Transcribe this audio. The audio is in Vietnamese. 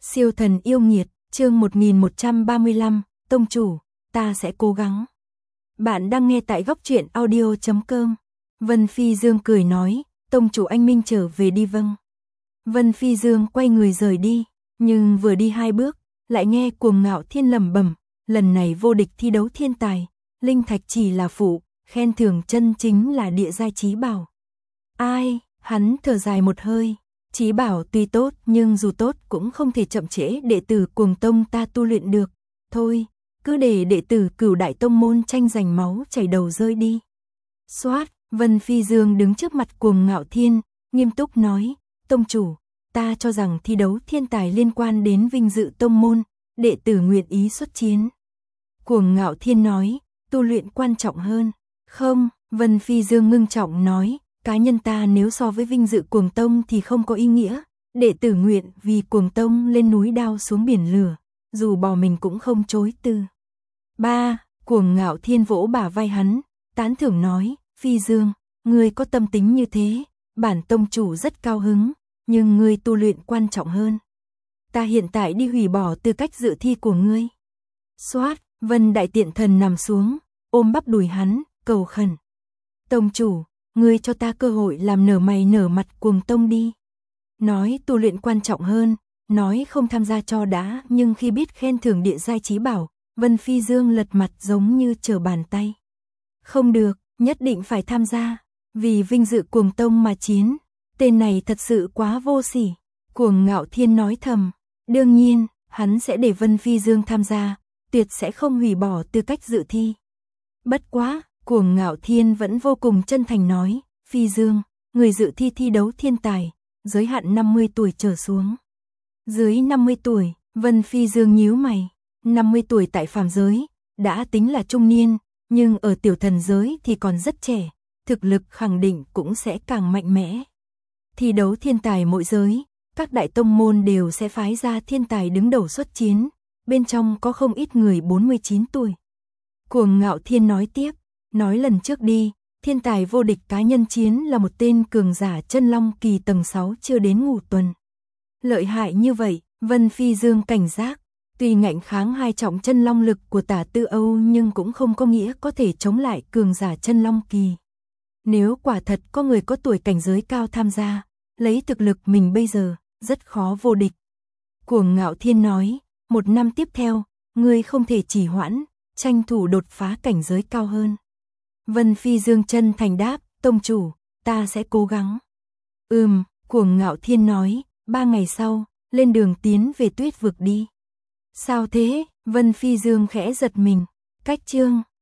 Siêu thần yêu nghiệt, chương 1135, tông chủ, ta sẽ cố gắng. Bạn đang nghe tại góc truyện audio.com. Vân Phi Dương cười nói, tông chủ anh Minh trở về đi vâng. Vân Phi Dương quay người rời đi, nhưng vừa đi 2 bước, lại nghe Cuồng Ngạo Thiên lẩm bẩm, lần này vô địch thi đấu thiên tài, linh thạch chỉ là phụ, khen thưởng chân chính là địa giai chí bảo. Ai, hắn thở dài một hơi. Chí bảo tuy tốt nhưng dù tốt cũng không thể chậm trễ đệ tử Cuồng Tông ta tu luyện được. Thôi, cứ để đệ tử Cửu Đại Tông môn tranh giành máu chảy đầu rơi đi. Xoát, Vân Phi Dương đứng trước mặt Cuồng Ngạo Thiên, nghiêm túc nói, tông chủ, ta cho rằng thi đấu thiên tài liên quan đến vinh dự tông môn, đệ tử nguyện ý xuất chiến. Cuồng Ngạo Thiên nói, tu luyện quan trọng hơn. Không, Vân Phi Dương ngưng trọng nói, cá nhân ta nếu so với vinh dự Cuồng Tông thì không có ý nghĩa, đệ tử nguyện vì Cuồng Tông lên núi đao xuống biển lửa, dù bỏ mình cũng không chối từ. Cuồng Ngạo Thiên vỗ bả vai hắn, tán thưởng nói, Phi Dương, ngươi có tâm tính như thế, bản tông chủ rất cao hứng, nhưng ngươi tu luyện quan trọng hơn. Ta hiện tại đi hủy bỏ tư cách dự thi của ngươi. Xoát, Vân Đại Tiện Thần nằm xuống, ôm bắp đùi hắn, cầu khẩn. Tông chủ, ngươi cho ta cơ hội làm nở mày nở mặt Cuồng Tông đi. Nói tu luyện quan trọng hơn, nói không tham gia cho đã, nhưng khi biết khen thưởng địa giai chí bảo, Vân Phi Dương lật mặt giống như trở bàn tay. Không được, nhất định phải tham gia, vì vinh dự Cuồng Tông mà chiến. Tên này thật sự quá vô sỉ. Cuồng Ngạo Thiên nói thầm, đương nhiên, hắn sẽ để Vân Phi Dương tham gia, tuyệt sẽ không hủy bỏ tư cách dự thi. Bất quá, Cuồng Ngạo Thiên vẫn vô cùng chân thành nói, Phi Dương, người dự thi thi đấu thiên tài, giới hạn 50 tuổi trở xuống. Dưới 50 tuổi, Vân Phi Dương nhíu mày, 50 tuổi tại phàm giới, đã tính là trung niên, nhưng ở tiểu thần giới thì còn rất trẻ, thực lực khẳng định cũng sẽ càng mạnh mẽ. Thi đấu thiên tài mỗi giới, các đại tông môn đều sẽ phái ra thiên tài đứng đầu xuất chiến, bên trong có không ít người 49 tuổi. Cuồng Ngạo Thiên nói tiếp, nói lần trước đi, thiên tài vô địch cá nhân chiến là một tên cường giả chân long kỳ tầng 6 chưa đến ngủ tuần. Lợi hại như vậy, Vân Phi Dương cảnh giác, tuy ngạnh kháng 2 trọng chân long lực của Tả Tư Âu nhưng cũng không có nghĩa có thể chống lại cường giả chân long kỳ. Nếu quả thật có người có tuổi cảnh giới cao tham gia, lấy thực lực mình bây giờ, rất khó vô địch. Cuồng Ngạo Thiên nói, 1 năm tiếp theo, ngươi không thể trì hoãn, tranh thủ đột phá cảnh giới cao hơn. Vân Phi Dương chân thành đáp, tông chủ, ta sẽ cố gắng. Cuồng Ngạo Thiên nói, 3 ngày sau, lên đường tiến về Tuyết Vực đi. Sao thế? Vân Phi Dương khẽ giật mình, cách chương